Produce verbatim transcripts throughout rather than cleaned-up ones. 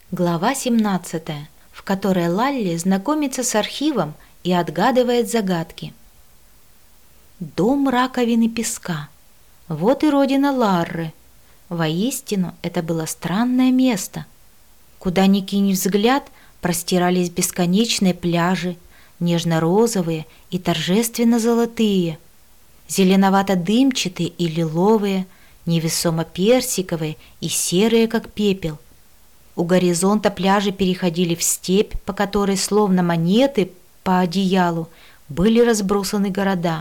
Глава семнадцатая, в которой Лалли знакомится с архивом и отгадывает загадки. Дом раковины песка. Вот и родина Ларры. Воистину, это было странное место. Куда ни кинь взгляд, простирались бесконечные пляжи, нежно-розовые и торжественно-золотые, зеленовато-дымчатые и лиловые, невесомо-персиковые и серые, как пепел. У горизонта пляжи переходили в степь, по которой, словно монеты по одеялу, были разбросаны города.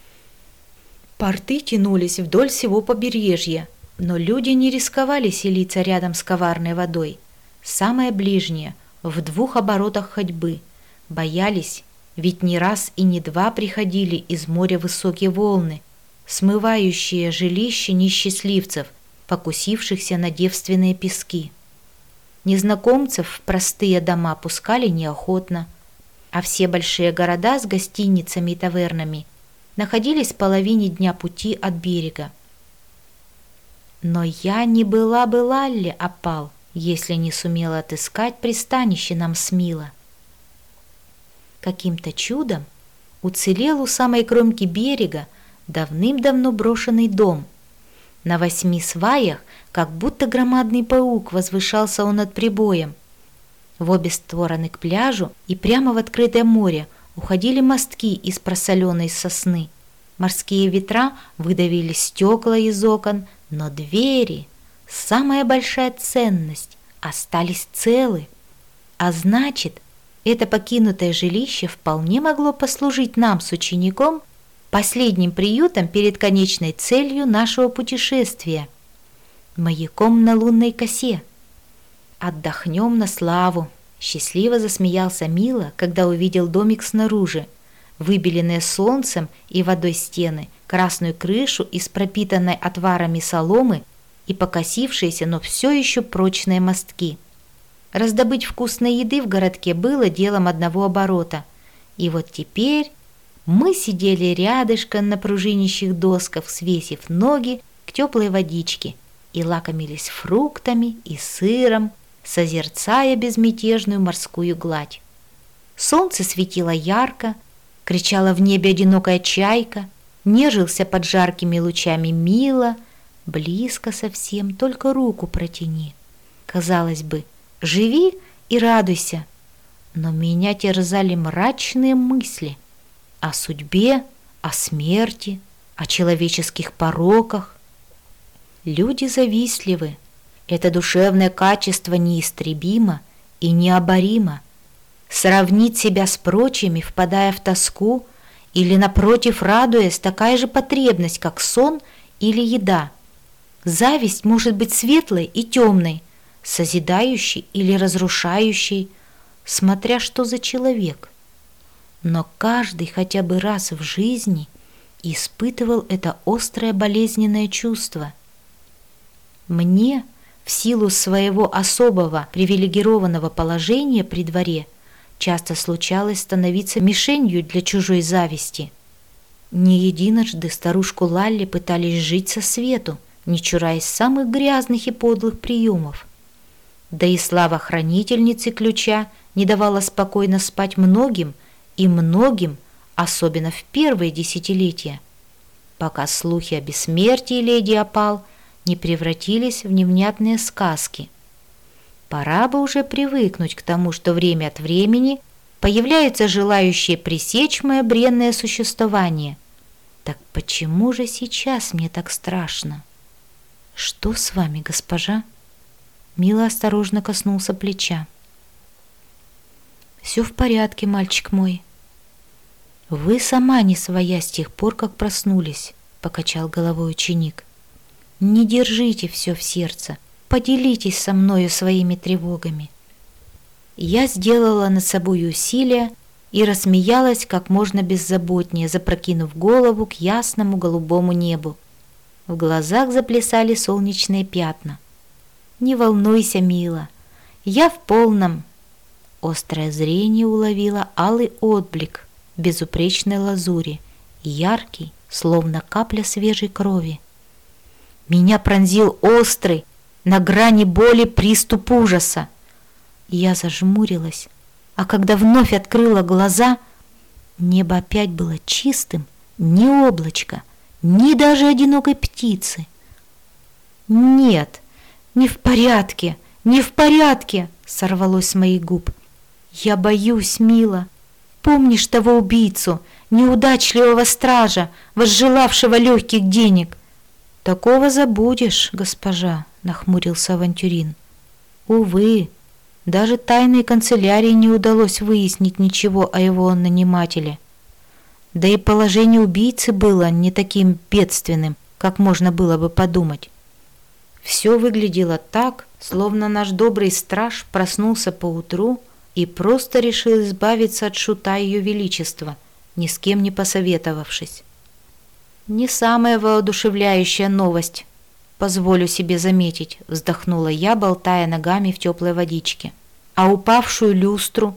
Порты тянулись вдоль всего побережья, но люди не рисковали селиться рядом с коварной водой. Самое ближнее, в двух оборотах ходьбы, боялись, ведь не раз и не два приходили из моря высокие волны, смывающие жилища несчастливцев, покусившихся на девственные пески. Незнакомцев в простые дома пускали неохотно, а все большие города с гостиницами и тавернами находились в половине дня пути от берега. Но я не была бы Лалли опал, если не сумела отыскать пристанище нам с Мило. Каким-то чудом уцелел у самой кромки берега давным-давно брошенный дом. На восьми сваях, как будто громадный паук, возвышался он над прибоем. В обе стороны к пляжу и прямо в открытое море уходили мостки из просоленной сосны. Морские ветра выдавили стекла из окон, но двери, самая большая ценность, остались целы. А значит, это покинутое жилище вполне могло послужить нам с учеником последним приютом перед конечной целью нашего путешествия — маяком на лунной косе. «Отдохнем на славу!» — счастливо засмеялся Мило, когда увидел домик снаружи, выбеленные солнцем и водой стены, красную крышу из пропитанной отварами соломы и покосившиеся, но все еще прочные мостки. Раздобыть вкусной еды в городке было делом одного оборота, и вот теперь мы сидели рядышком на пружинищих досках, свесив ноги к теплой водичке, и лакомились фруктами и сыром, созерцая безмятежную морскую гладь. Солнце светило ярко, кричала в небе одинокая чайка, нежился под жаркими лучами Мило, близко совсем, только руку протяни. Казалось бы, живи и радуйся, но меня терзали мрачные мысли о судьбе, о смерти, о человеческих пороках. Люди завистливы, это душевное качество неистребимо и необоримо. Сравнить себя с прочими, впадая в тоску, или, напротив, радуясь, такая же потребность, как сон или еда. Зависть может быть светлой и темной, созидающей или разрушающей, смотря что за человек. Но каждый хотя бы раз в жизни испытывал это острое болезненное чувство. Мне, в силу своего особого привилегированного положения при дворе, часто случалось становиться мишенью для чужой зависти. Не единожды старушку Лалли пытались жить со свету, не чураясь самых грязных и подлых приемов. Да и слава хранительницы ключа не давала спокойно спать многим и многим, особенно в первые десятилетия, пока слухи о бессмертии леди Опал не превратились в невнятные сказки. Пора бы уже привыкнуть к тому, что время от времени появляются желающие пресечь мое бренное существование. Так почему же сейчас мне так страшно? Что с вами, госпожа? Мило осторожно коснулся плеча. «Все в порядке, мальчик мой». «Вы сама не своя с тех пор, как проснулись», — покачал головой ученик. «Не держите все в сердце, поделитесь со мною своими тревогами». Я сделала над собой усилие и рассмеялась как можно беззаботнее, запрокинув голову к ясному голубому небу. В глазах заплясали солнечные пятна. «Не волнуйся, Мило, я в полном...» Острое зрение уловило алый отблик в безупречной лазури, яркий, словно капля свежей крови. Меня пронзил острый, на грани боли приступ ужаса. Я зажмурилась, а когда вновь открыла глаза, небо опять было чистым, ни облачка, ни даже одинокой птицы. «Нет, не в порядке, не в порядке!» — сорвалось с моих губ. «Я боюсь, Мила. Помнишь того убийцу, неудачливого стража, возжелавшего легких денег?» «Такого забудешь, госпожа», — нахмурился Авантюрин. «Увы, даже тайной канцелярии не удалось выяснить ничего о его нанимателе. Да и положение убийцы было не таким бедственным, как можно было бы подумать. Все выглядело так, словно наш добрый страж проснулся поутру и просто решил избавиться от шута Ее Величества, ни с кем не посоветовавшись. Не самая воодушевляющая новость, позволю себе заметить, вздохнула я, болтая ногами в теплой водичке. А упавшую люстру?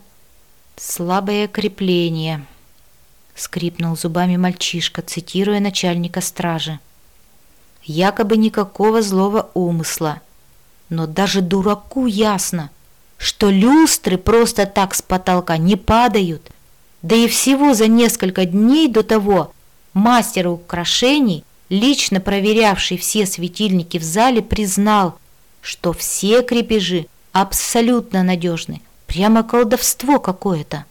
Слабое крепление, скрипнул зубами мальчишка, цитируя начальника стражи. Якобы никакого злого умысла. Но даже дураку ясно, что люстры просто так с потолка не падают. Да и всего за несколько дней до того мастер украшений, лично проверявший все светильники в зале, признал, что все крепежи абсолютно надежны. Прямо колдовство какое-то.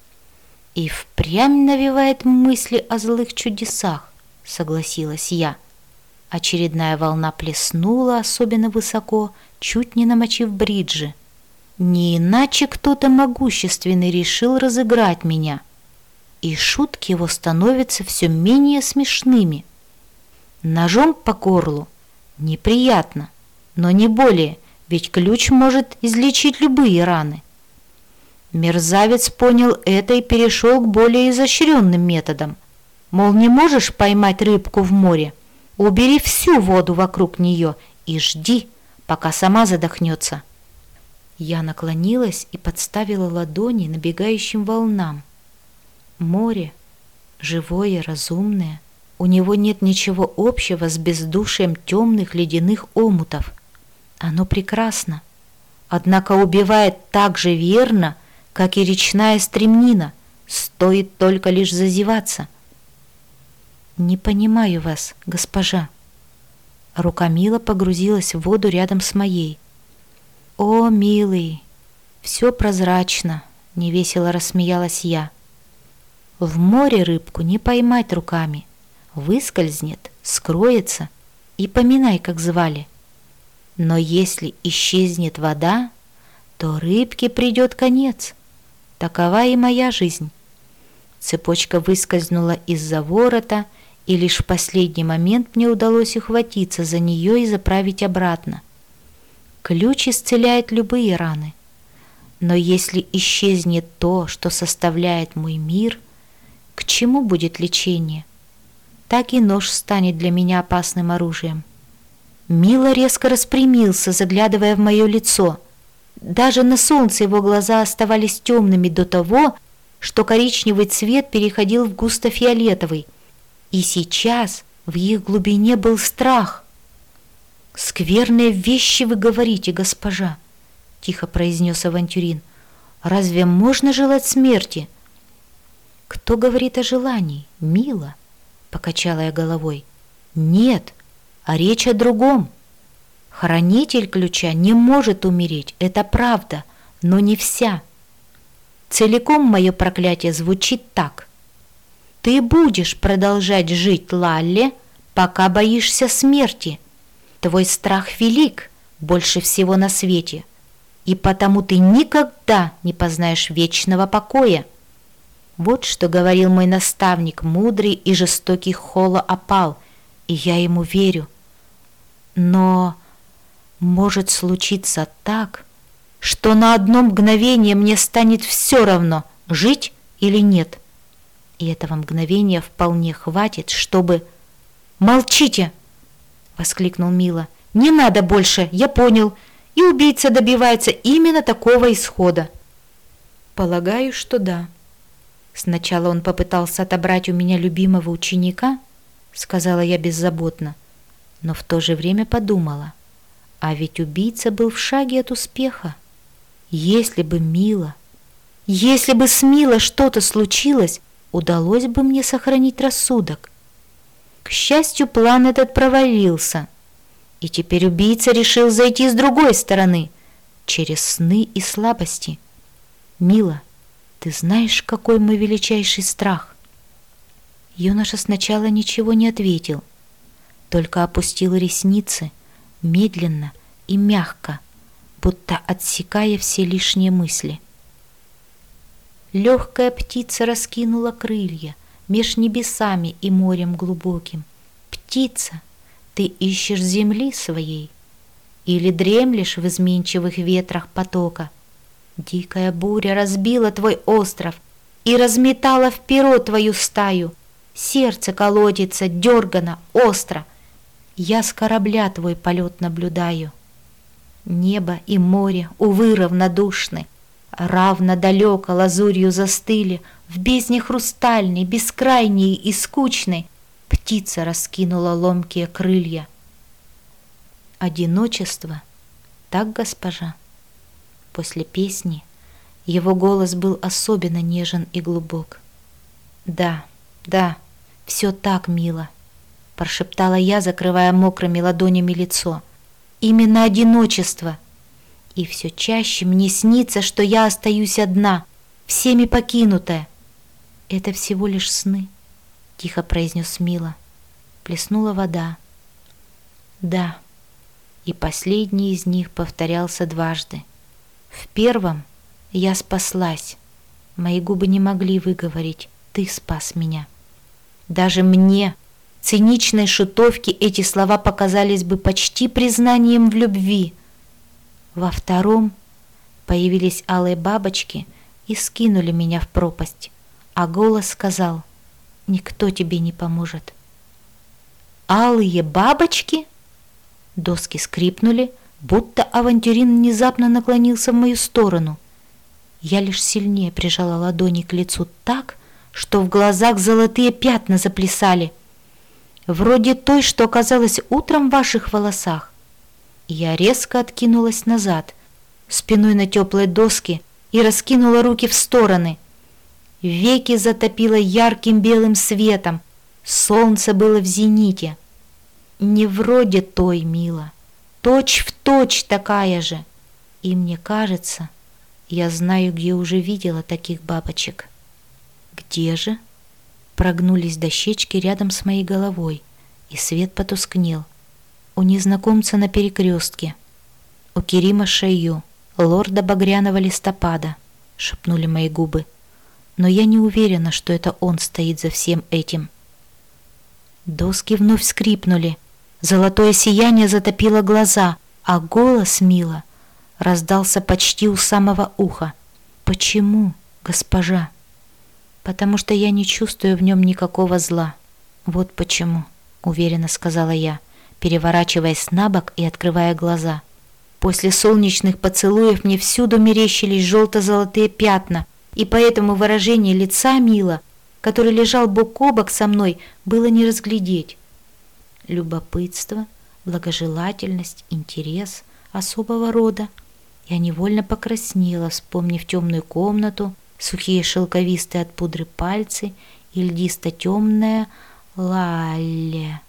И впрямь навевает мысли о злых чудесах, согласилась я. Очередная волна плеснула особенно высоко, чуть не намочив бриджи. Не иначе кто-то могущественный решил разыграть меня. И шутки его становятся все менее смешными. Ножом по горлу неприятно, но не более, ведь ключ может излечить любые раны. Мерзавец понял это и перешел к более изощренным методам. Мол, не можешь поймать рыбку в море? Убери всю воду вокруг нее и жди, пока сама задохнется. Я наклонилась и подставила ладони набегающим волнам. Море, живое, разумное, у него нет ничего общего с бездушием темных ледяных омутов. Оно прекрасно, однако убивает так же верно, как и речная стремнина, стоит только лишь зазеваться. «Не понимаю вас, госпожа». Рука Мила погрузилась в воду рядом с моей. «О, милый, все прозрачно», — невесело рассмеялась я. «В море рыбку не поймать руками. Выскользнет, скроется, и поминай, как звали. Но если исчезнет вода, то рыбке придет конец. Такова и моя жизнь». Цепочка выскользнула из-за ворота, и лишь в последний момент мне удалось ухватиться за нее и заправить обратно. Ключ исцеляет любые раны. Но если исчезнет то, что составляет мой мир, к чему будет лечение? Так и нож станет для меня опасным оружием. Мила резко распрямился, заглядывая в мое лицо. Даже на солнце его глаза оставались темными до того, что коричневый цвет переходил в густо-фиолетовый. И сейчас в их глубине был страх. «Скверные вещи вы говорите, госпожа», — тихо произнес Авантюрин. «Разве можно желать смерти?» «Кто говорит о желании, Мила?» — покачала я головой. «Нет, а речь о другом. Хранитель ключа не может умереть, это правда, но не вся. Целиком мое проклятие звучит так. Ты будешь продолжать жить, Лалле, пока боишься смерти. Твой страх велик, больше всего на свете, и потому ты никогда не познаешь вечного покоя». Вот что говорил мой наставник, мудрый и жестокий Холо-Апал, и я ему верю. Но может случиться так, что на одно мгновение мне станет все равно, жить или нет. И этого мгновения вполне хватит, чтобы... «Молчите!» — воскликнул Мила. «Не надо больше, я понял, и убийца добивается именно такого исхода». «Полагаю, что да». Сначала он попытался отобрать у меня любимого ученика, сказала я беззаботно, но в то же время подумала, а ведь убийца был в шаге от успеха. Если бы Мила, если бы с Милой что-то случилось, удалось бы мне сохранить рассудок. К счастью, план этот провалился, и теперь убийца решил зайти с другой стороны, через сны и слабости. Мила, ты знаешь, какой мой величайший страх? Юноша сначала ничего не ответил, только опустил ресницы медленно и мягко, будто отсекая все лишние мысли. Легкая птица раскинула крылья меж небесами и морем глубоким. Птица, ты ищешь земли своей или дремлешь в изменчивых ветрах потока? Дикая буря разбила твой остров и разметала в перо твою стаю. Сердце колотится дергано, остро. Я с корабля твой полет наблюдаю. Небо и море, увы, равнодушны, равно далеко лазурью застыли, в бездне хрустальной, бескрайней и скучной птица раскинула ломкие крылья. Одиночество, так, госпожа? После песни его голос был особенно нежен и глубок. Да, да, все так, мило, прошептала я, закрывая мокрыми ладонями лицо. Именно одиночество. И все чаще мне снится, что я остаюсь одна, всеми покинутая. Это всего лишь сны, тихо произнес Мила. Плеснула вода. Да, и последний из них повторялся дважды. В первом я спаслась. Мои губы не могли выговорить: ты спас меня. Даже мне, циничной шутовке, эти слова показались бы почти признанием в любви. Во втором появились алые бабочки и скинули меня в пропасть, а голос сказал: никто тебе не поможет. Алые бабочки? Доски скрипнули, будто авантюрин внезапно наклонился в мою сторону. Я лишь сильнее прижала ладони к лицу так, что в глазах золотые пятна заплясали, вроде той, что оказалась утром в ваших волосах. Я резко откинулась назад, спиной на теплой доске, и раскинула руки в стороны. Веки затопило ярким белым светом, солнце было в зените. Не вроде той, Мила, точь в точь такая же. И мне кажется, я знаю, где уже видела таких бабочек. Где же? Прогнулись дощечки рядом с моей головой, и свет потускнел. У незнакомца на перекрестке, у Керима Шайю, лорда Багряного листопада, шепнули мои губы. Но я не уверена, что это он стоит за всем этим. Доски вновь скрипнули, золотое сияние затопило глаза, а голос Мила раздался почти у самого уха. Почему, госпожа? Потому что я не чувствую в нем никакого зла. Вот почему, уверенно сказала я, переворачиваясь на бок и открывая глаза. После солнечных поцелуев мне всюду мерещились желто-золотые пятна, и поэтому выражение лица Мила, который лежал бок о бок со мной, было не разглядеть. Любопытство, благожелательность, интерес особого рода. Я невольно покраснела, вспомнив темную комнату, сухие шелковистые от пудры пальцы и льдисто-темная Лалле.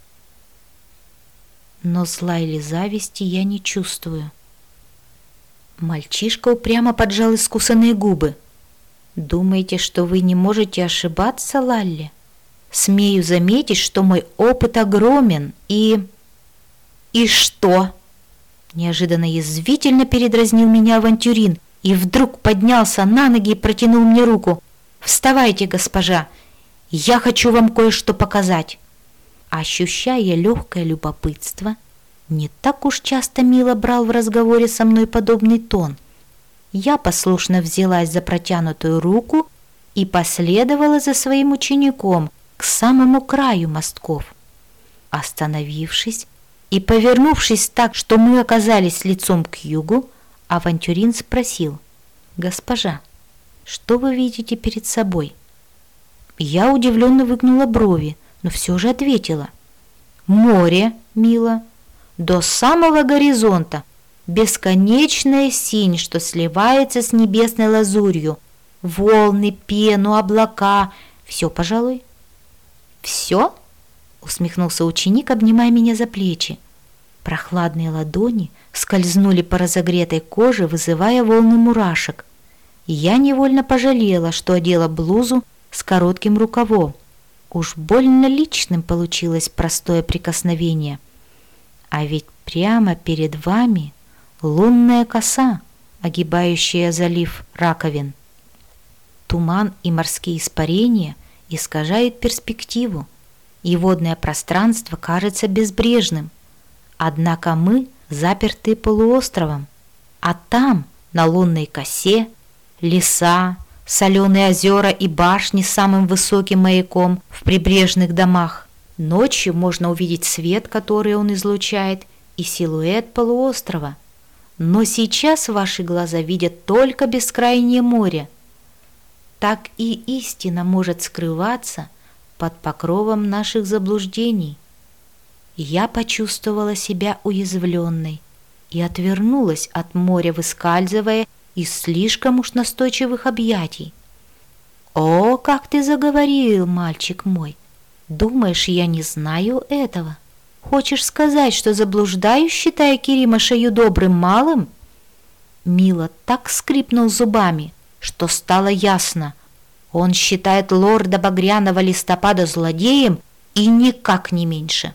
Но зла или зависти я не чувствую. Мальчишка упрямо поджал искусанные губы. «Думаете, что вы не можете ошибаться, Лалле? Смею заметить, что мой опыт огромен и...» «И что?» Неожиданно язвительно передразнил меня авантюрин и вдруг поднялся на ноги и протянул мне руку. «Вставайте, госпожа, я хочу вам кое-что показать». Ощущая легкое любопытство, не так уж часто Мила брал в разговоре со мной подобный тон. Я послушно взялась за протянутую руку и последовала за своим учеником к самому краю мостков. Остановившись и повернувшись так, что мы оказались лицом к югу, авантюрин спросил: «Госпожа, что вы видите перед собой?» Я удивленно выгнула брови, но все же ответила: «Море, Мила, до самого горизонта, бесконечная синь, что сливается с небесной лазурью. Волны, пену, облака. Все, пожалуй. Все? Усмехнулся ученик, обнимая меня за плечи. Прохладные ладони скользнули по разогретой коже, вызывая волны мурашек. И я невольно пожалела, что одела блузу с коротким рукавом. Уж больно личным получилось простое прикосновение. А ведь прямо перед вами лунная коса, огибающая залив раковин. Туман и морские испарения искажают перспективу, и водное пространство кажется безбрежным. Однако мы заперты полуостровом, а там, на лунной косе, леса, соленые озера и башни с самым высоким маяком в прибрежных домах. Ночью можно увидеть свет, который он излучает, и силуэт полуострова. Но сейчас ваши глаза видят только бескрайнее море. Так и истина может скрываться под покровом наших заблуждений. Я почувствовала себя уязвленной и отвернулась от моря, выскальзывая из слишком уж настойчивых объятий. «О, как ты заговорил, мальчик мой! Думаешь, я не знаю этого? Хочешь сказать, что заблуждаюсь, считая Керима Шаю добрым малым?» Мила так скрипнул зубами, что стало ясно. Он считает лорда Багряного Листопада злодеем и никак не меньше.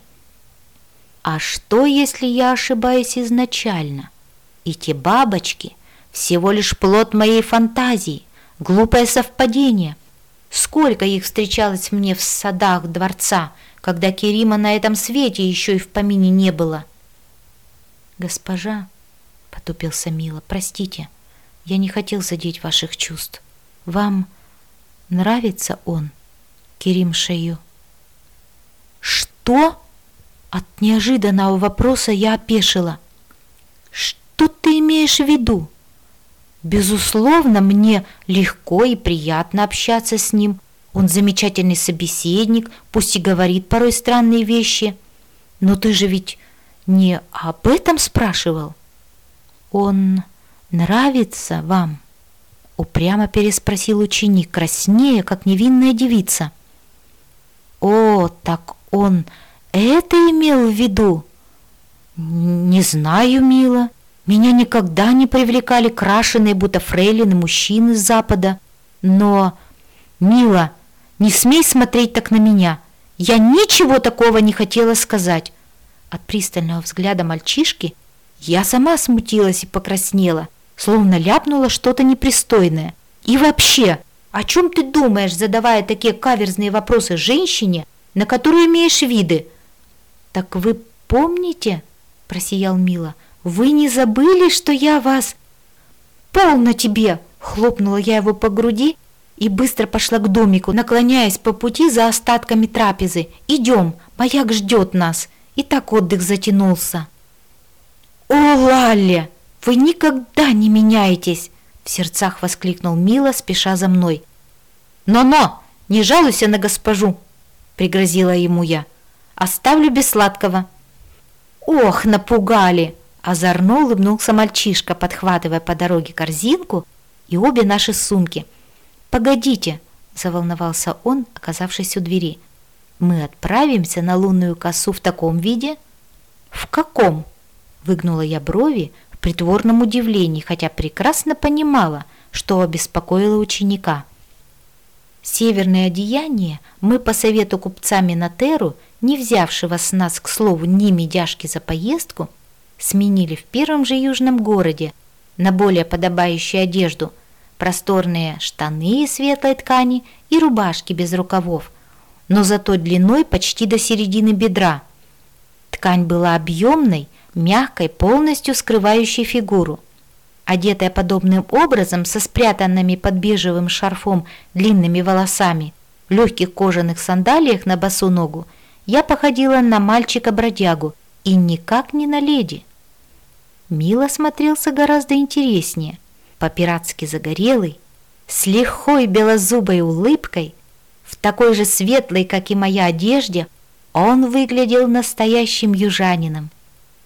А что, если я ошибаюсь изначально? И те бабочки — всего лишь плод моей фантазии, глупое совпадение. Сколько их встречалось мне в садах дворца, когда Керима на этом свете еще и в помине не было. «Госпожа», — потупился Мила, — «простите, я не хотел задеть ваших чувств. Вам нравится он, Керим Шаю?» «Что?» От неожиданного вопроса я опешила. «Что ты имеешь в виду?» «Безусловно, мне легко и приятно общаться с ним. Он замечательный собеседник, пусть и говорит порой странные вещи. Но ты же ведь не об этом спрашивал?» «Он нравится вам?» — упрямо переспросил ученик, краснея, как невинная девица. «О, так он это имел в виду?» «Не знаю, Мила. Меня никогда не привлекали крашеные, будто фрейлины, мужчины с запада. Но, Мила, не смей смотреть так на меня. Я ничего такого не хотела сказать». От пристального взгляда мальчишки я сама смутилась и покраснела, словно ляпнула что-то непристойное. «И вообще, о чем ты думаешь, задавая такие каверзные вопросы женщине, на которую имеешь виды?» «Так вы помните?» — просиял Мила. «Вы не забыли, что я вас...» «Полно тебе!» — хлопнула я его по груди и быстро пошла к домику, наклоняясь по пути за остатками трапезы. «Идем, маяк ждет нас!» И так отдых затянулся. «О, Лалли, вы никогда не меняетесь!» — в сердцах воскликнул Мила, спеша за мной. «Но-но, не жалуйся на госпожу!» — пригрозила ему я. «Оставлю без сладкого». «Ох, напугали!» — озорно улыбнулся мальчишка, подхватывая по дороге корзинку и обе наши сумки. «Погодите!» — заволновался он, оказавшись у двери. «Мы отправимся на лунную косу в таком виде?» «В каком?» — выгнула я брови в притворном удивлении, хотя прекрасно понимала, что обеспокоило ученика. Северное одеяние мы по совету купца Минотеру, не взявшего с нас, к слову, ни медяшки за поездку, сменили в первом же южном городе на более подобающую одежду, просторные штаны из светлой ткани и рубашки без рукавов, но зато длиной почти до середины бедра. Ткань была объемной, мягкой, полностью скрывающей фигуру. Одетая подобным образом, со спрятанными под бежевым шарфом длинными волосами, в легких кожаных сандалиях на босу ногу, я походила на мальчика-бродягу и никак не на леди. Мила смотрелся гораздо интереснее, по-пиратски загорелый, с лихой белозубой улыбкой, в такой же светлой, как и моя, одежде, он выглядел настоящим южанином.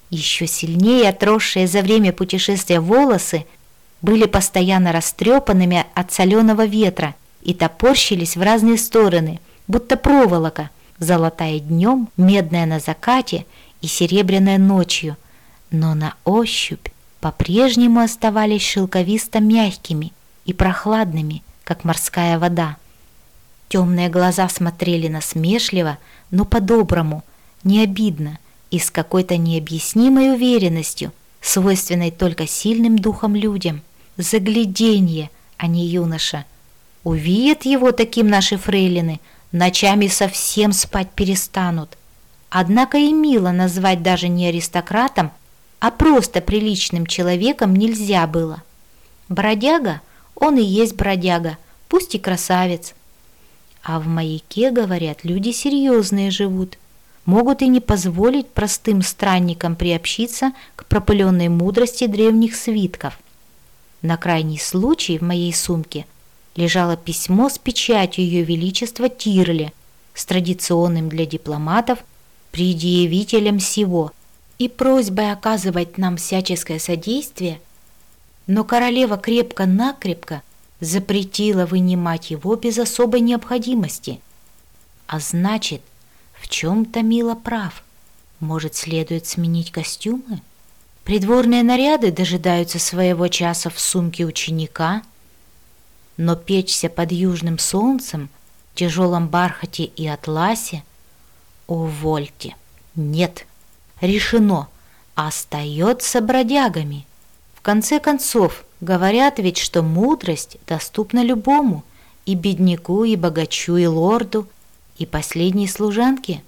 Еще сильнее отросшие за время путешествия волосы были постоянно растрепанными от соленого ветра и топорщились в разные стороны, будто проволока, золотая днем, медная на закате и серебряная ночью, но на ощупь по-прежнему оставались шелковисто-мягкими и прохладными, как морская вода. Темные глаза смотрели насмешливо, но по-доброму, не обидно и с какой-то необъяснимой уверенностью, свойственной только сильным духом людям. Загляденье, а не юноша. Увидят его таким наши фрейлины, ночами совсем спать перестанут. Однако и Мила назвать даже не аристократом, а просто приличным человеком нельзя было. Бродяга, он и есть бродяга, пусть и красавец. А в маяке, говорят, люди серьезные живут, могут и не позволить простым странникам приобщиться к пропыленной мудрости древних свитков. На крайний случай в моей сумке лежало письмо с печатью Ее Величества Тирли, с традиционным для дипломатов предъявителем сего и просьбой оказывать нам всяческое содействие, но королева крепко-накрепко запретила вынимать его без особой необходимости. А значит, в чем-то Мила прав. Может, следует сменить костюмы? Придворные наряды дожидаются своего часа в сумке ученика, но печься под южным солнцем, в тяжелом бархате и атласе? Увольте! Нет, решено, остается бродягами. В конце концов, говорят ведь, что мудрость доступна любому, и бедняку, и богачу, и лорду, и последней служанке.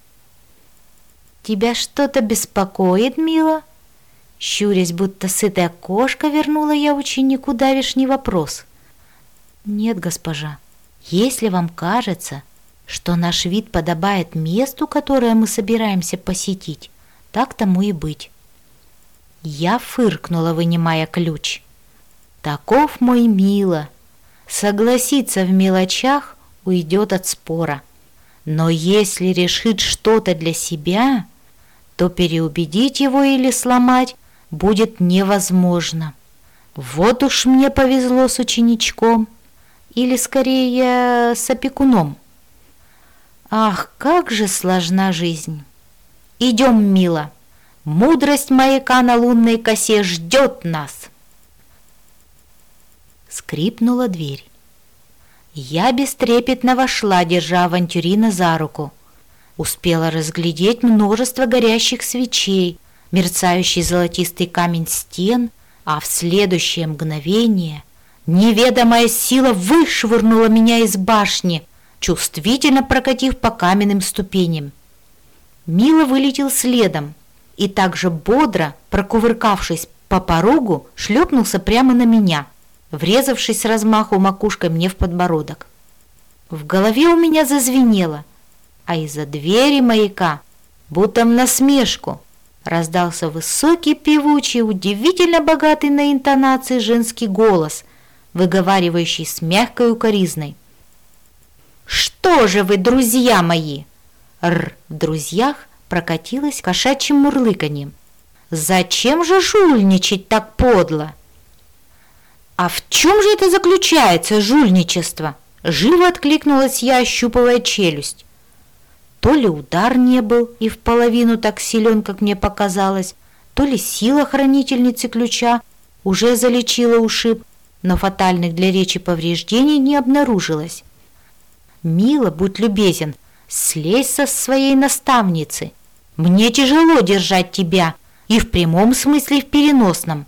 «Тебя что-то беспокоит, Мила?» Щурясь, будто сытая кошка, вернула я ученику давешний вопрос. «Нет, госпожа, если вам кажется, что наш вид подобает месту, которое мы собираемся посетить, так тому и быть». Я фыркнула, вынимая ключ. Таков мой Мила. Согласиться в мелочах уйдет от спора. Но если решит что-то для себя, то переубедить его или сломать будет невозможно. Вот уж мне повезло с ученичком, или скорее с опекуном. Ах, как же сложна жизнь! Идем, Мила, мудрость маяка на лунной косе ждет нас. Скрипнула дверь. Я бестрепетно вошла, держа авантюрина за руку. Успела разглядеть множество горящих свечей, мерцающий золотистый камень стен, а в следующее мгновение неведомая сила вышвырнула меня из башни, чувствительно прокатив по каменным ступеням. Мила вылетел следом и также бодро, прокувыркавшись по порогу, шлепнулся прямо на меня, врезавшись с размаху макушкой мне в подбородок. В голове у меня зазвенело, а из-за двери маяка, будто в насмешку, раздался высокий, певучий, удивительно богатый на интонации женский голос, выговаривающий с мягкой укоризной. «Что же вы, друзья мои!» Р в друзьях прокатилось кошачьим мурлыканьем. «Зачем же жульничать так подло?» «А в чем же это заключается, жульничество?» Живо откликнулась я, ощупывая челюсть. То ли удар не был и в половину так силен, как мне показалось, то ли сила хранительницы ключа уже залечила ушиб, но фатальных для речи повреждений не обнаружилось. «Мила, будь любезен, слезь со своей наставницы. Мне тяжело держать тебя, и в прямом смысле, и в переносном».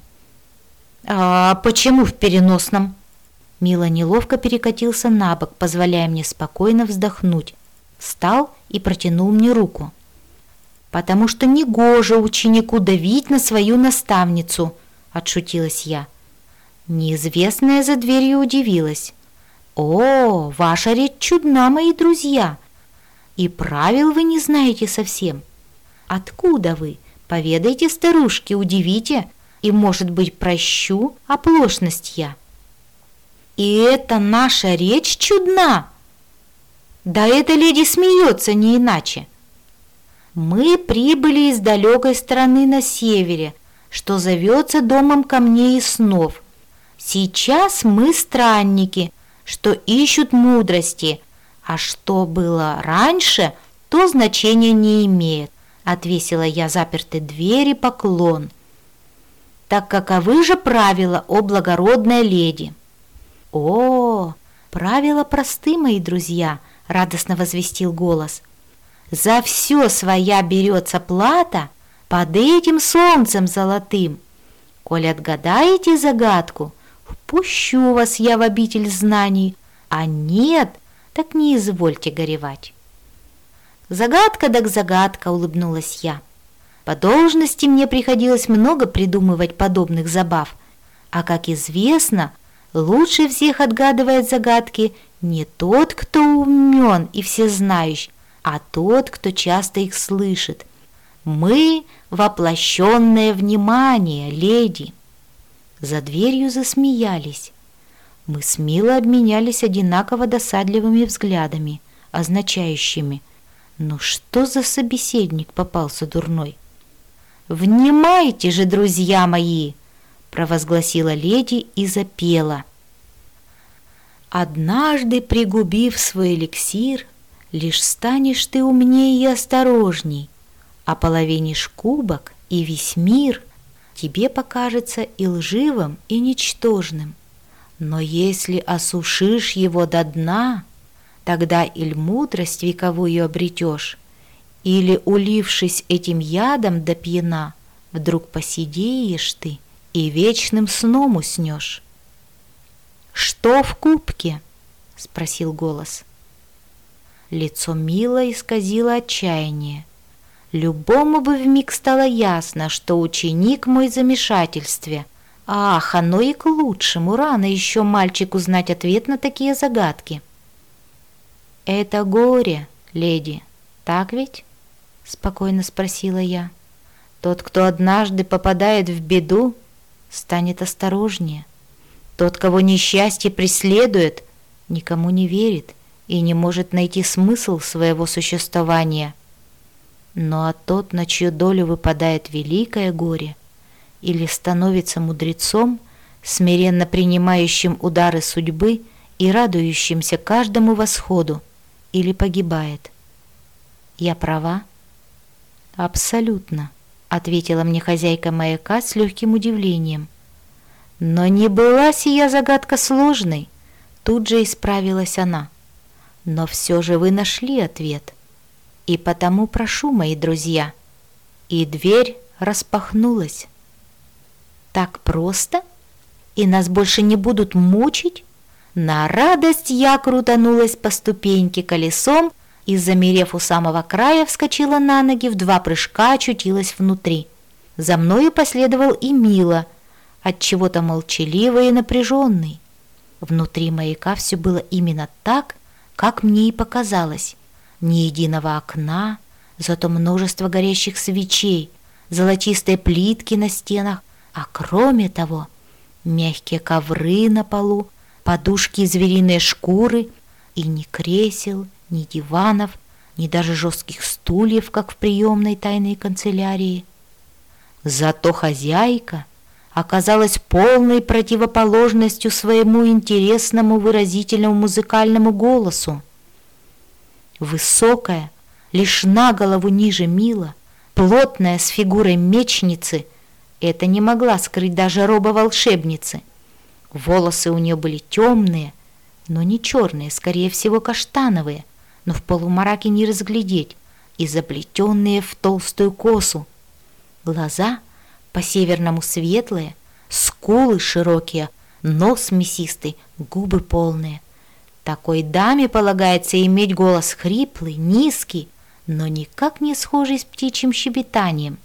«А почему в переносном?» Мила неловко перекатился на бок, позволяя мне спокойно вздохнуть. Встал и протянул мне руку. «Потому что негоже ученику давить на свою наставницу», — отшутилась я. Неизвестная за дверью удивилась. «О, ваша речь чудна, мои друзья! И правил вы не знаете совсем. Откуда вы? Поведайте старушке, удивите, и, может быть, прощу оплошность я». «И это наша речь чудна?» «Да эта леди смеется не иначе». Мы прибыли из далекой страны на севере, что зовется домом камней и снов. Сейчас мы странники, что ищут мудрости, а что было раньше, то значения не имеет», — отвесила я запертой двери поклон. «Так каковы же правила, о благородная леди?» «О, правила просты, мои друзья», — радостно возвестил голос. «За все своя берется плата под этим солнцем золотым. Коль отгадаете загадку, впущу вас я в обитель знаний, а нет, так не извольте горевать». «Загадка так загадка», — улыбнулась я. «По должности мне приходилось много придумывать подобных забав, а, как известно, лучше всех отгадывает загадки не тот, кто умен и всезнающий, а тот, кто часто их слышит. Мы — воплощенное внимание, леди». За дверью засмеялись. Мы с Милой обменялись одинаково досадливыми взглядами, означающими: «Ну что за собеседник попался дурной?» «Внимайте же, друзья мои!» — провозгласила леди и запела. «Однажды, пригубив свой эликсир, лишь станешь ты умней и осторожней, ополовинишь кубок, и весь мир тебе покажется и лживым, и ничтожным. Но если осушишь его до дна, тогда иль мудрость вековую обретешь, или, улившись этим ядом до пьяна, вдруг посидеешь ты и вечным сном уснешь». «Что в кубке?» — спросил голос. Лицо Милы исказило отчаяние. Любому бы вмиг стало ясно, что ученик мой в замешательстве. Ах, оно и к лучшему, рано еще мальчику знать ответ на такие загадки. «Это горе, леди, так ведь?» — спокойно спросила я. «Тот, кто однажды попадает в беду, станет осторожнее. Тот, кого несчастье преследует, никому не верит и не может найти смысл своего существования. Ну а тот, на чью долю выпадает великое горе, или становится мудрецом, смиренно принимающим удары судьбы и радующимся каждому восходу, или погибает. Я права?» «Абсолютно», — ответила мне хозяйка маяка с легким удивлением. «Но не была сия загадка сложной», — тут же исправилась она. «Но все же вы нашли ответ, и потому прошу, мои друзья». И дверь распахнулась. «Так просто? И нас больше не будут мучить?» На радость я крутанулась по ступеньке колесом и, замерев у самого края, вскочила на ноги, в два прыжка очутилась внутри. За мною последовал и Мила, отчего-то молчаливый и напряженный. Внутри маяка все было именно так, как мне и показалось. Ни единого окна, зато множество горящих свечей, золотистые плитки на стенах, а кроме того мягкие ковры на полу, подушки из звериной шкуры, и ни кресел, ни диванов, ни даже жестких стульев, как в приемной тайной канцелярии. Зато хозяйка оказалась полной противоположностью своему интересному выразительному музыкальному голосу. Высокая, лишь на голову ниже Мила, плотная, с фигурой мечницы, это не могла скрыть даже роба волшебницы. Волосы у нее были темные, но не черные, скорее всего каштановые, но в полумраке не разглядеть, и заплетенные в толстую косу. Глаза по-северному светлые, скулы широкие, нос мясистый, губы полные. Такой даме полагается иметь голос хриплый, низкий, но никак не схожий с птичьим щебетанием.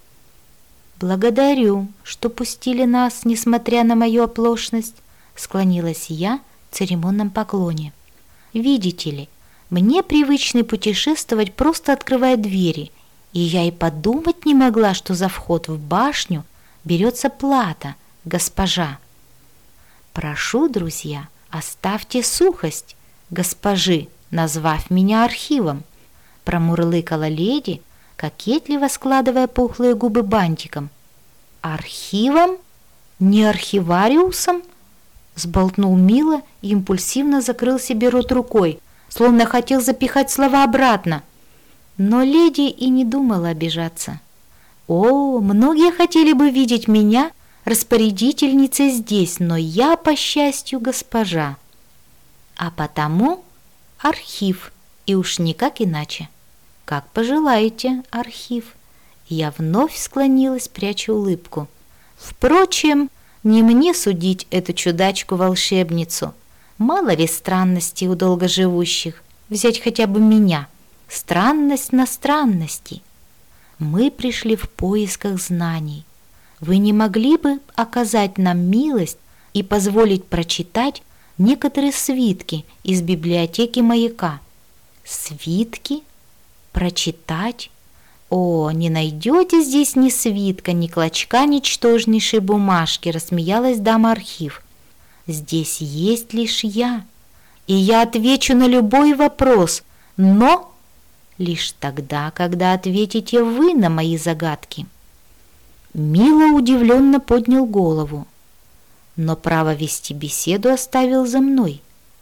«Благодарю, что пустили нас, несмотря на мою оплошность», — склонилась я в церемонном поклоне. «Видите ли, мне привычно путешествовать, просто открывая двери, и я и подумать не могла, что за вход в башню берется плата, госпожа. Прошу, друзья, оставьте сухость госпожи, назвав меня архивом», — промурлыкала леди, кокетливо складывая пухлые губы бантиком. «Архивом? Не архивариусом?» Сболтнул Мила и импульсивно закрыл себе рот рукой, словно хотел запихать слова обратно. Но леди и не думала обижаться. «О, многие хотели бы видеть меня распорядительницей здесь, но я, по счастью, госпожа. А потому архив, и уж никак иначе. Как пожелаете, архив». Я вновь склонилась, пряча улыбку. Впрочем, не мне судить эту чудачку-волшебницу. Мало ли странностей у долгоживущих. Взять хотя бы меня. Странность на странности. Мы пришли в поисках знаний. Вы не могли бы оказать нам милость и позволить прочитать некоторые свитки из библиотеки маяка? Свитки? Прочитать? О, не найдете здесь ни свитка, ни клочка ничтожнейшей бумажки, рассмеялась дама-архив. Здесь есть лишь я, и я отвечу на любой вопрос, но лишь тогда, когда ответите вы на мои загадки. Мила удивленно поднял голову, но право вести беседу оставил за мной.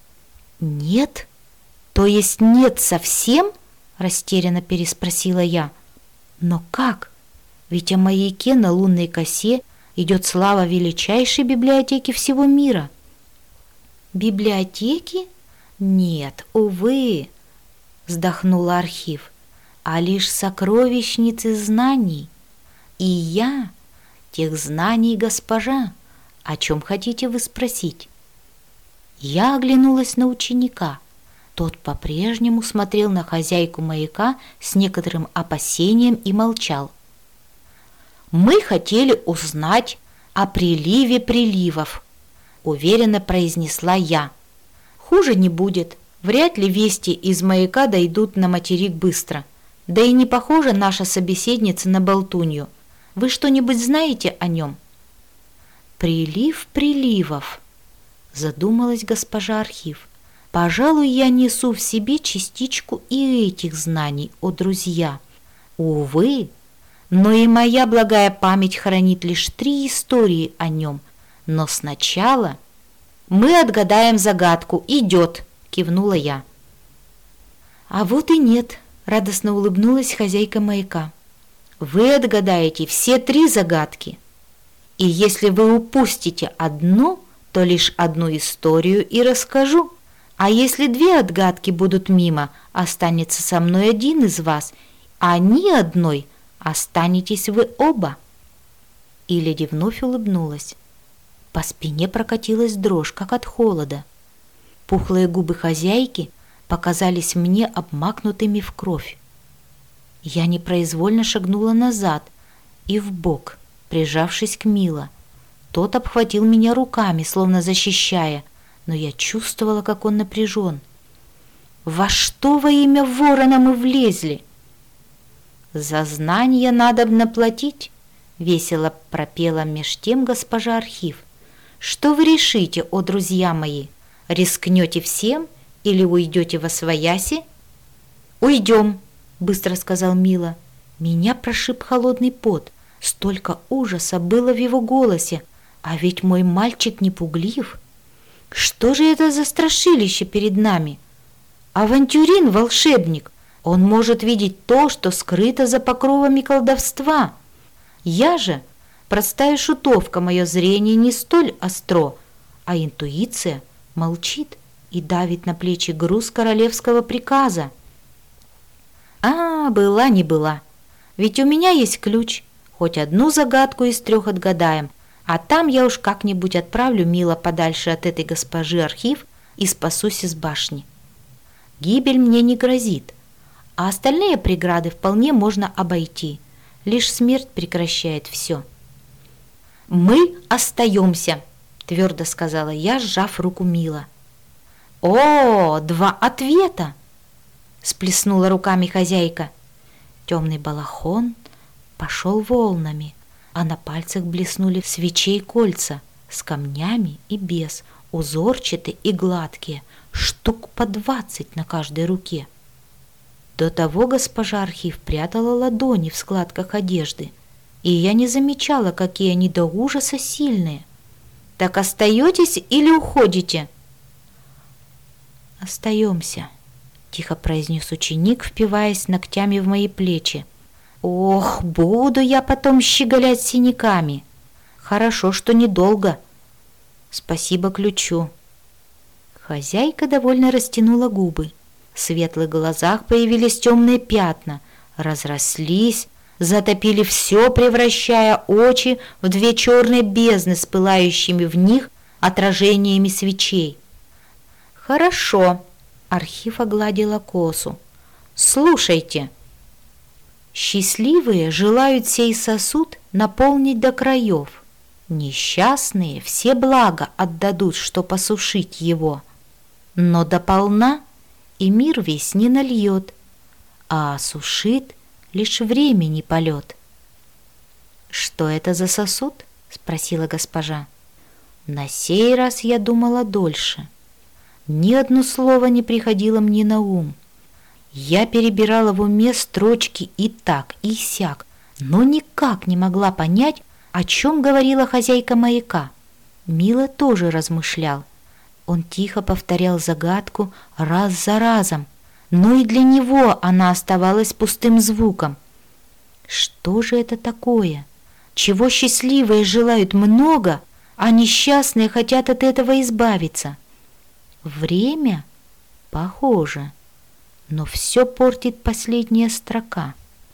«Нет? То есть нет совсем?» – растерянно переспросила я. «Но как? Ведь о маяке на лунной косе идет слава величайшей библиотеки всего мира». «Библиотеки? Нет, увы», – вздохнула архив, «а лишь сокровищницы знаний. И я тех знаний госпожа. О чем хотите вы спросить?» Я оглянулась на ученика. Тот по-прежнему смотрел на хозяйку маяка с некоторым опасением и молчал. «Мы хотели узнать о приливе приливов», — уверенно произнесла я. «Хуже не будет. Вряд ли вести из маяка дойдут на материк быстро. Да и не похожа наша собеседница на болтунью. Вы что-нибудь знаете о нем?» «Прилив приливов», — задумалась госпожа архив. «Пожалуй, я несу в себе частичку и этих знаний, о друзья. Увы, но и моя благая память хранит лишь три истории о нем. Но сначала мы отгадаем загадку. Идет!» — кивнула я. «А вот и нет», — радостно улыбнулась хозяйка маяка. «Вы отгадаете все три загадки. И если вы упустите одну, то лишь одну историю и расскажу. А если две отгадки будут мимо, останется со мной один из вас, а ни одной останетесь вы оба». И леди вновь улыбнулась. По спине прокатилась дрожь, как от холода. Пухлые губы хозяйки показались мне обмакнутыми в кровь. Я непроизвольно шагнула назад и вбок, прижавшись к Мила. Тот обхватил меня руками, словно защищая, но я чувствовала, как он напряжен. «Во что во имя ворона мы влезли?» «За знания надобно платить», — весело пропела меж тем госпожа архив. «Что вы решите, о друзья мои? Рискнете всем или уйдете восвояси?» «Уйдем», — быстро сказал Мила. Меня прошиб холодный пот. Столько ужаса было в его голосе, а ведь мой мальчик не пуглив. Что же это за страшилище перед нами? Авантюрин — волшебник. Он может видеть то, что скрыто за покровами колдовства. Я же простая шутовка, мое зрение не столь остро, а интуиция молчит и давит на плечи груз королевского приказа. А, была не была. Ведь у меня есть ключ. Хоть одну загадку из трех отгадаем, а там я уж как-нибудь отправлю Мила подальше от этой госпожи архив и спасусь из башни. Гибель мне не грозит, а остальные преграды вполне можно обойти. Лишь смерть прекращает все. «Мы остаемся», — твердо сказала я, сжав руку Мила. «О, два ответа!» — сплеснула руками хозяйка. Темный балахон пошел волнами, а на пальцах блеснули свечей кольца с камнями и без, узорчатые и гладкие, штук по двадцать на каждой руке. До того госпожа Архив прятала ладони в складках одежды, и я не замечала, какие они до ужаса сильные. «Так остаетесь или уходите?» «Остаемся», — тихо произнес ученик, впиваясь ногтями в мои плечи. «Ох, буду я потом щеголять синяками! Хорошо, что недолго. Спасибо ключу». Хозяйка довольно растянула губы. В светлых глазах появились темные пятна, разрослись, затопили все, превращая очи в две черные бездны с пылающими в них отражениями свечей. «Хорошо», — Архив огладила косу. «Слушайте. Счастливые желают сей сосуд наполнить до краев. Несчастные все блага отдадут, что посушить его. Но дополна и мир весь не нальет, а осушит лишь времени полет». «Что это за сосуд?» — спросила госпожа. На сей раз я думала дольше. Ни одно слово не приходило мне на ум. Я перебирала в уме строчки и так, и сяк, но никак не могла понять, о чем говорила хозяйка маяка. Мила тоже размышлял. Он тихо повторял загадку раз за разом, но и для него она оставалась пустым звуком. Что же это такое? Чего счастливые желают много, а несчастные хотят от этого избавиться? Время? Похоже. Но все портит последняя строка.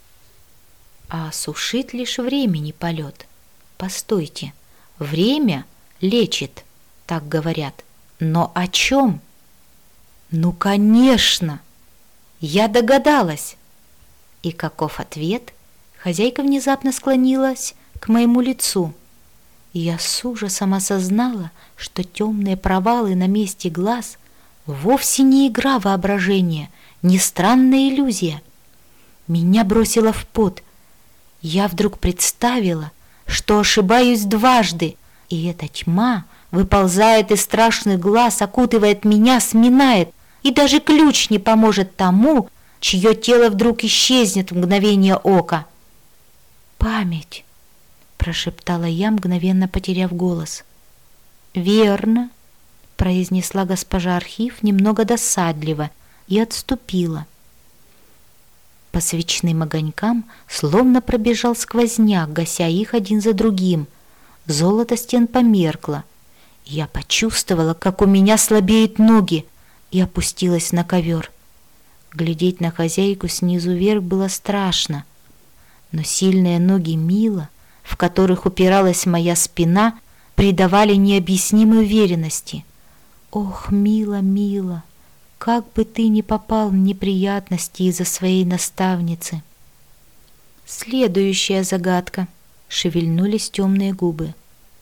А осушит лишь времени полет. Постойте, время лечит, так говорят. Но о чем? Ну, конечно! Я догадалась. И каков ответ? Хозяйка внезапно склонилась к моему лицу. Я с ужасом осознала, что темные провалы на месте глаз вовсе не игра воображения, не странная иллюзия. Меня бросило в пот. Я вдруг представила, что ошибаюсь дважды, и эта тьма выползает из страшных глаз, окутывает меня, сминает, и даже ключ не поможет тому, чье тело вдруг исчезнет в мгновение ока. «Память», — прошептала я, мгновенно потеряв голос. «Верно», — произнесла госпожа Архив немного досадливо и отступила. По свечным огонькам словно пробежал сквозняк, гася их один за другим. Золото стен померкло. Я почувствовала, как у меня слабеют ноги, и опустилась на ковер. Глядеть на хозяйку снизу вверх было страшно, но сильные ноги Мила, в которых упиралась моя спина, придавали необъяснимой уверенности. «Ох, Мила, Мила, как бы ты ни попал в неприятности из-за своей наставницы!» Следующая загадка. Шевельнулись темные губы.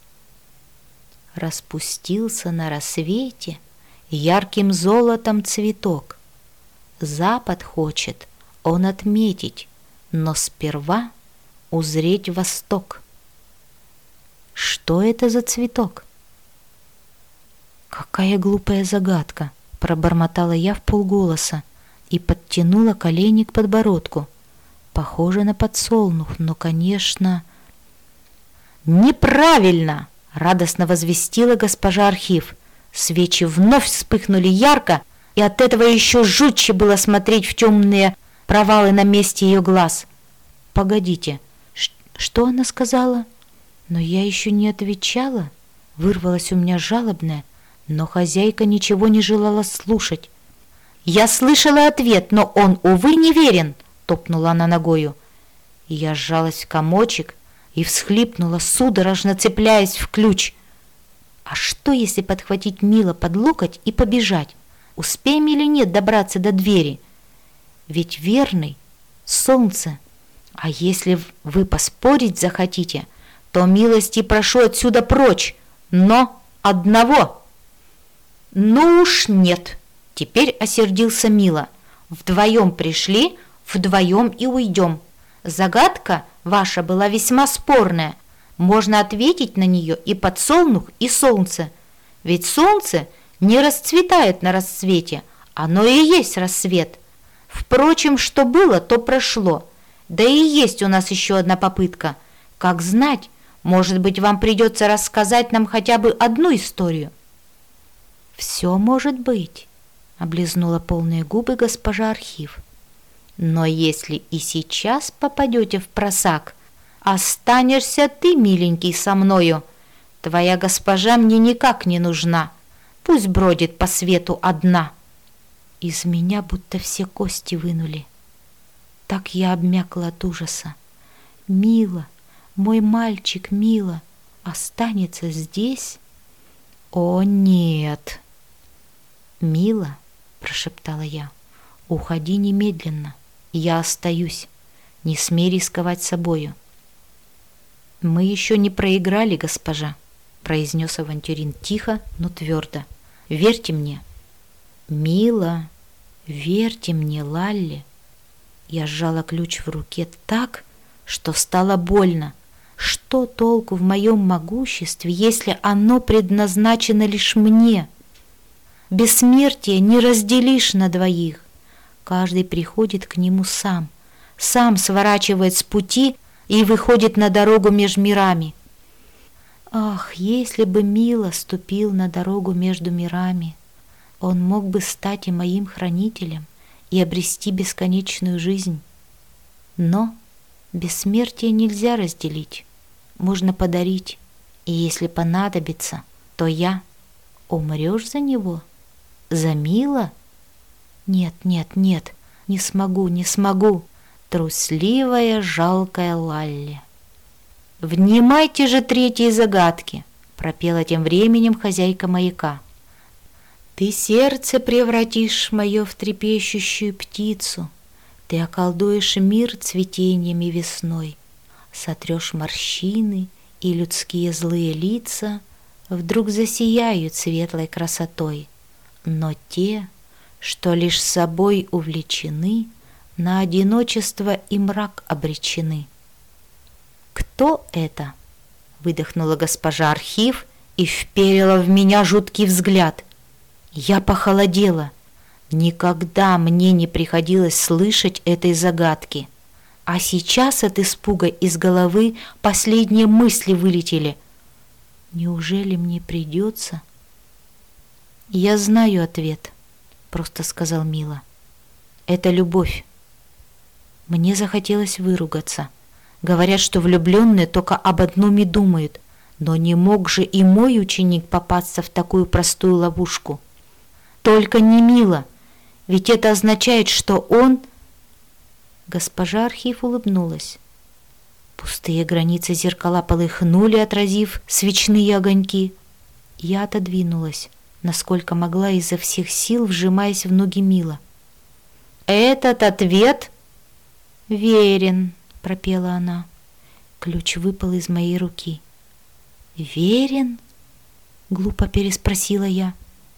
Распустился на рассвете ярким золотом цветок. Запад хочет он отметить, но сперва узреть восток. Что это за цветок? Какая глупая загадка, пробормотала я вполголоса и подтянула колени к подбородку. Похоже на подсолнух, но, конечно... «Неправильно!» — радостно возвестила госпожа Архив. Свечи вновь вспыхнули ярко, и от этого еще жутче было смотреть в темные провалы на месте ее глаз. «Погодите, что она сказала?» Но я еще не отвечала. Вырвалось у меня жалобное, но хозяйка ничего не желала слушать. «Я слышала ответ, но он, увы, неверен!» — топнула она ногою. Я сжалась в комочек и всхлипнула, судорожно цепляясь в ключ. А что, если подхватить Мила под локоть и побежать? Успеем или нет добраться до двери? Ведь верный — солнце. А если вы поспорить захотите, то милости прошу отсюда прочь, но одного. Ну уж нет, теперь осердился Мила. Вдвоем пришли, вдвоем и уйдем. Загадка ваша была весьма спорная. Можно ответить на нее и подсолнух, и солнце. Ведь солнце не расцветает на рассвете, оно и есть рассвет. Впрочем, что было, то прошло. Да и есть у нас еще одна попытка. Как знать, может быть, вам придется рассказать нам хотя бы одну историю». «Все может быть», — облизнула полные губы госпожа Архив. «Но если и сейчас попадете в просак, останешься ты, миленький, со мною. Твоя госпожа мне никак не нужна. Пусть бродит по свету одна». Из меня будто все кости вынули. Так я обмякла от ужаса. Мила, мой мальчик Мила, останется здесь? О, нет! «Мила», — прошептала я, — «уходи немедленно. Я остаюсь. Не смей рисковать собою». «Мы еще не проиграли, госпожа», — произнес авантюрин тихо, но твердо. «Верьте мне». «Мила, верьте мне, Лалли». Я сжала ключ в руке так, что стало больно. Что толку в моем могуществе, если оно предназначено лишь мне? Бессмертие не разделишь на двоих. Каждый приходит к нему сам, сам сворачивает с пути и выходит на дорогу между мирами. Ах, если бы Мила ступил на дорогу между мирами, он мог бы стать и моим хранителем и обрести бесконечную жизнь. Но бессмертие нельзя разделить, можно подарить, и если понадобится, то я... Умрешь за него? За Мила? Нет, нет, нет, не смогу, не смогу, трусливая, жалкая Лалли. «Внимайте же третьей загадки», — пропела тем временем хозяйка маяка. «Ты сердце превратишь мое в трепещущую птицу, ты околдуешь мир цветеньем и весной, сотрешь морщины, и людские злые лица вдруг засияют светлой красотой, но те, что лишь собой увлечены, на одиночество и мрак обречены». «Кто это?» — выдохнула госпожа Архив и вперила в меня жуткий взгляд. Я похолодела. Никогда мне не приходилось слышать этой загадки. А сейчас от испуга из головы последние мысли вылетели. Неужели мне придется? «Я знаю ответ», — просто сказал Мила. «Это любовь». Мне захотелось выругаться. Говорят, что влюбленные только об одном и думают, но не мог же и мой ученик попасться в такую простую ловушку. Только не Мила, ведь это означает, что он... Госпожа Архив улыбнулась. Пустые границы зеркала полыхнули, отразив свечные огоньки. Я отодвинулась, насколько могла, изо всех сил вжимаясь в ноги Мила. «Этот ответ верен», — пропела она. Ключ выпал из моей руки. «Верен?» — глупо переспросила я.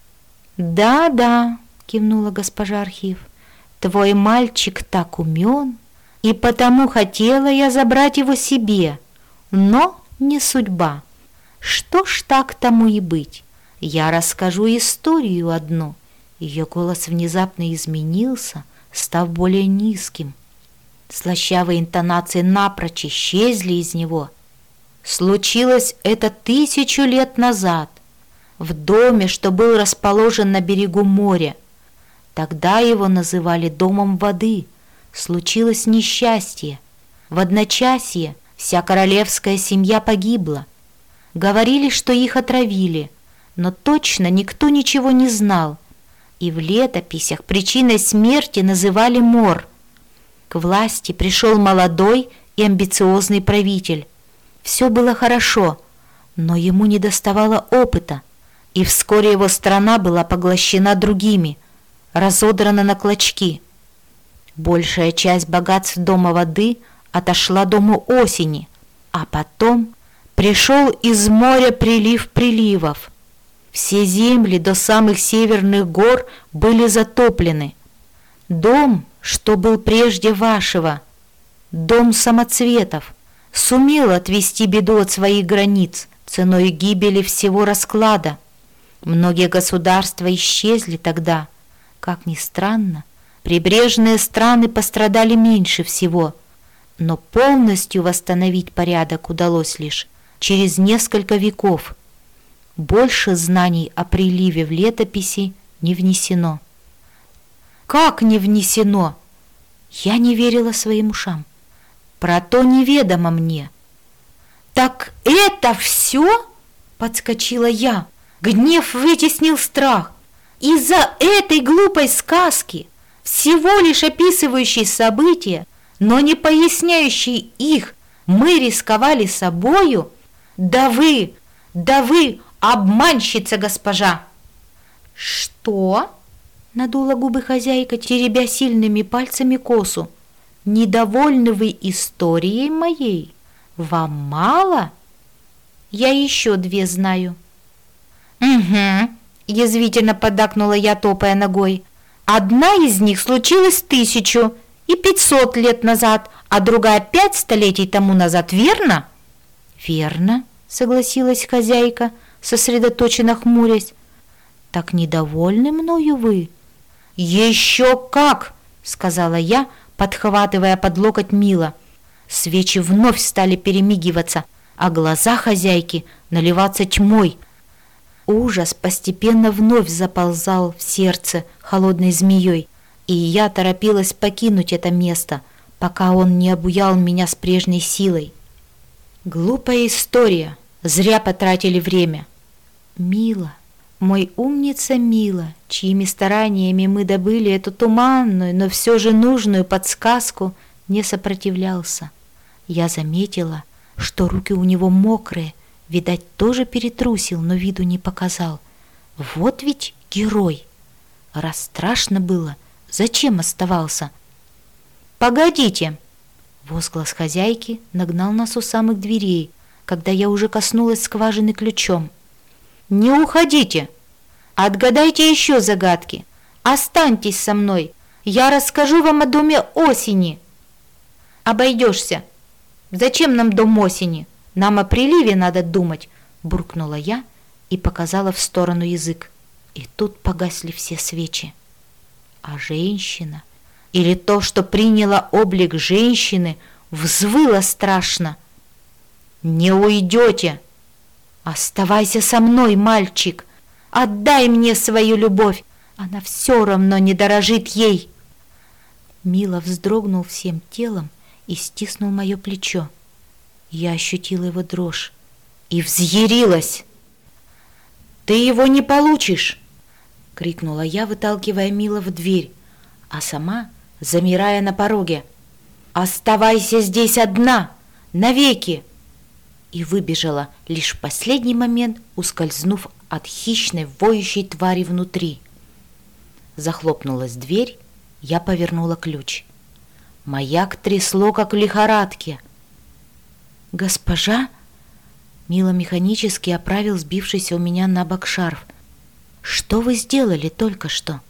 «Да-да», — кивнула госпожа Архив, — «твой мальчик так умен, и потому хотела я забрать его себе, но не судьба. Что ж, так тому и быть. Я расскажу историю одну». Ее голос внезапно изменился, став более низким. Слащавые интонации напрочь исчезли из него. Случилось это тысячу лет назад, в доме, что был расположен на берегу моря. Тогда его называли домом воды. Случилось несчастье. В одночасье вся королевская семья погибла. Говорили, что их отравили, но точно никто ничего не знал. И в летописях причиной смерти называли мор. К власти пришел молодой и амбициозный правитель. Все было хорошо, но ему недоставало опыта, и вскоре его страна была поглощена другими, разодрана на клочки. Большая часть богатств дома воды отошла дому осени, а потом пришел из моря прилив приливов. Все земли до самых северных гор были затоплены. Дом, что был прежде вашего, дом самоцветов, сумел отвести беду от своих границ ценой гибели всего расклада. Многие государства исчезли тогда. Как ни странно, Прибрежные страны пострадали меньше всего, но полностью восстановить порядок удалось лишь через несколько веков. Больше знаний о приливе в летописи не внесено. Как не внесено? Я не верила своим ушам. Про то неведомо мне. Так это все? Подскочила я. Гнев вытеснил страх. Из-за этой глупой сказки, всего лишь описывающей события, но не поясняющей их, мы рисковали собою? Да вы, да вы, обманщица госпожа! Что? Надула губы хозяйка, теребя сильными пальцами косу. Недовольны вы историей моей? Вам мало? Я еще две знаю. Угу, язвительно поддакнула я, топая ногой. Одна из них случилась тысячу и пятьсот лет назад, а другая пять столетий тому назад, верно? Верно, согласилась хозяйка, сосредоточенно хмурясь. Так недовольны мною вы? Еще как, сказала я, подхватывая под локоть Мила. Свечи вновь стали перемигиваться, а глаза хозяйки наливаться тьмой. Ужас постепенно вновь заползал в сердце холодной змеей, и я торопилась покинуть это место, пока он не обуял меня с прежней силой. Глупая история, зря потратили время. Мила, мой умница Мила, чьими стараниями мы добыли эту туманную, но все же нужную подсказку, не сопротивлялся. Я заметила, что руки у него мокрые, видать, тоже перетрусил, но виду не показал. Вот ведь герой! Раз страшно было, зачем оставался? «Погодите!» Возглас хозяйки нагнал нас у самых дверей, когда я уже коснулась скважины ключом. «Не уходите! Отгадайте еще загадки! Останьтесь со мной! Я расскажу вам о доме осени!» «Обойдешься! Зачем нам дом осени? Нам о приливе надо думать!» Буркнула я и показала в сторону язык. И тут погасли все свечи. А женщина, или то, что приняло облик женщины, взвыла страшно. «Не уйдете! Оставайся со мной, мальчик! Отдай мне свою любовь! Она все равно не дорожит ей!» Мила вздрогнул всем телом и стиснул мое плечо. Я ощутила его дрожь и взъярилась. «Ты его не получишь!» — крикнула я, выталкивая Мила в дверь, а сама замирая на пороге. «Оставайся здесь одна, навеки!» И выбежала, лишь в последний момент ускользнув от хищной воющей твари внутри. Захлопнулась дверь, я повернула ключ. Маяк трясло, как в лихорадке. «Госпожа?» Мила механически оправил сбившийся у меня на бок шарф. «Что вы сделали только что?»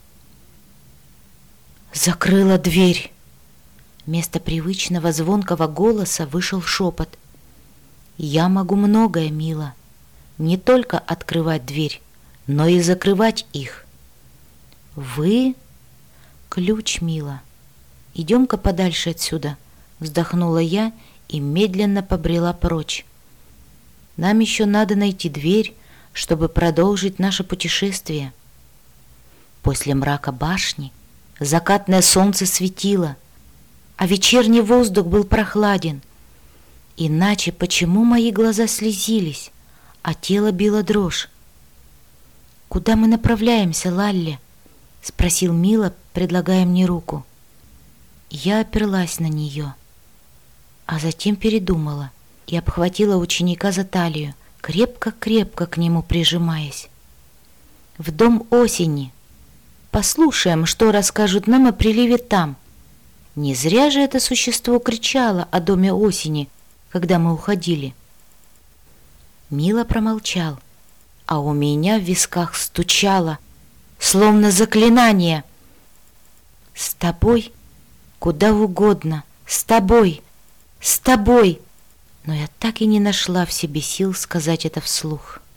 «Закрыла дверь!» Вместо привычного звонкого голоса вышел шепот. «Я могу многое, Мила. Не только открывать дверь, но и закрывать их». «Вы?» «Ключ, Мила. Идем-ка подальше отсюда», — вздохнула я и медленно побрела прочь. «Нам еще надо найти дверь, чтобы продолжить наше путешествие». После мрака башни закатное солнце светило, а вечерний воздух был прохладен. Иначе почему мои глаза слезились, а тело било дрожь? «Куда мы направляемся, Лалли?» — спросил Мила, предлагая мне руку. Я оперлась на нее, а затем передумала и обхватила ученика за талию, крепко-крепко к нему прижимаясь. «В дом осени. Послушаем, что расскажут нам о приливе там. Не зря же это существо кричало о доме осени, когда мы уходили». Мила промолчал, а у меня в висках стучало, словно заклинание. «С тобой куда угодно, с тобой, с тобой!» Но я так и не нашла в себе сил сказать это вслух.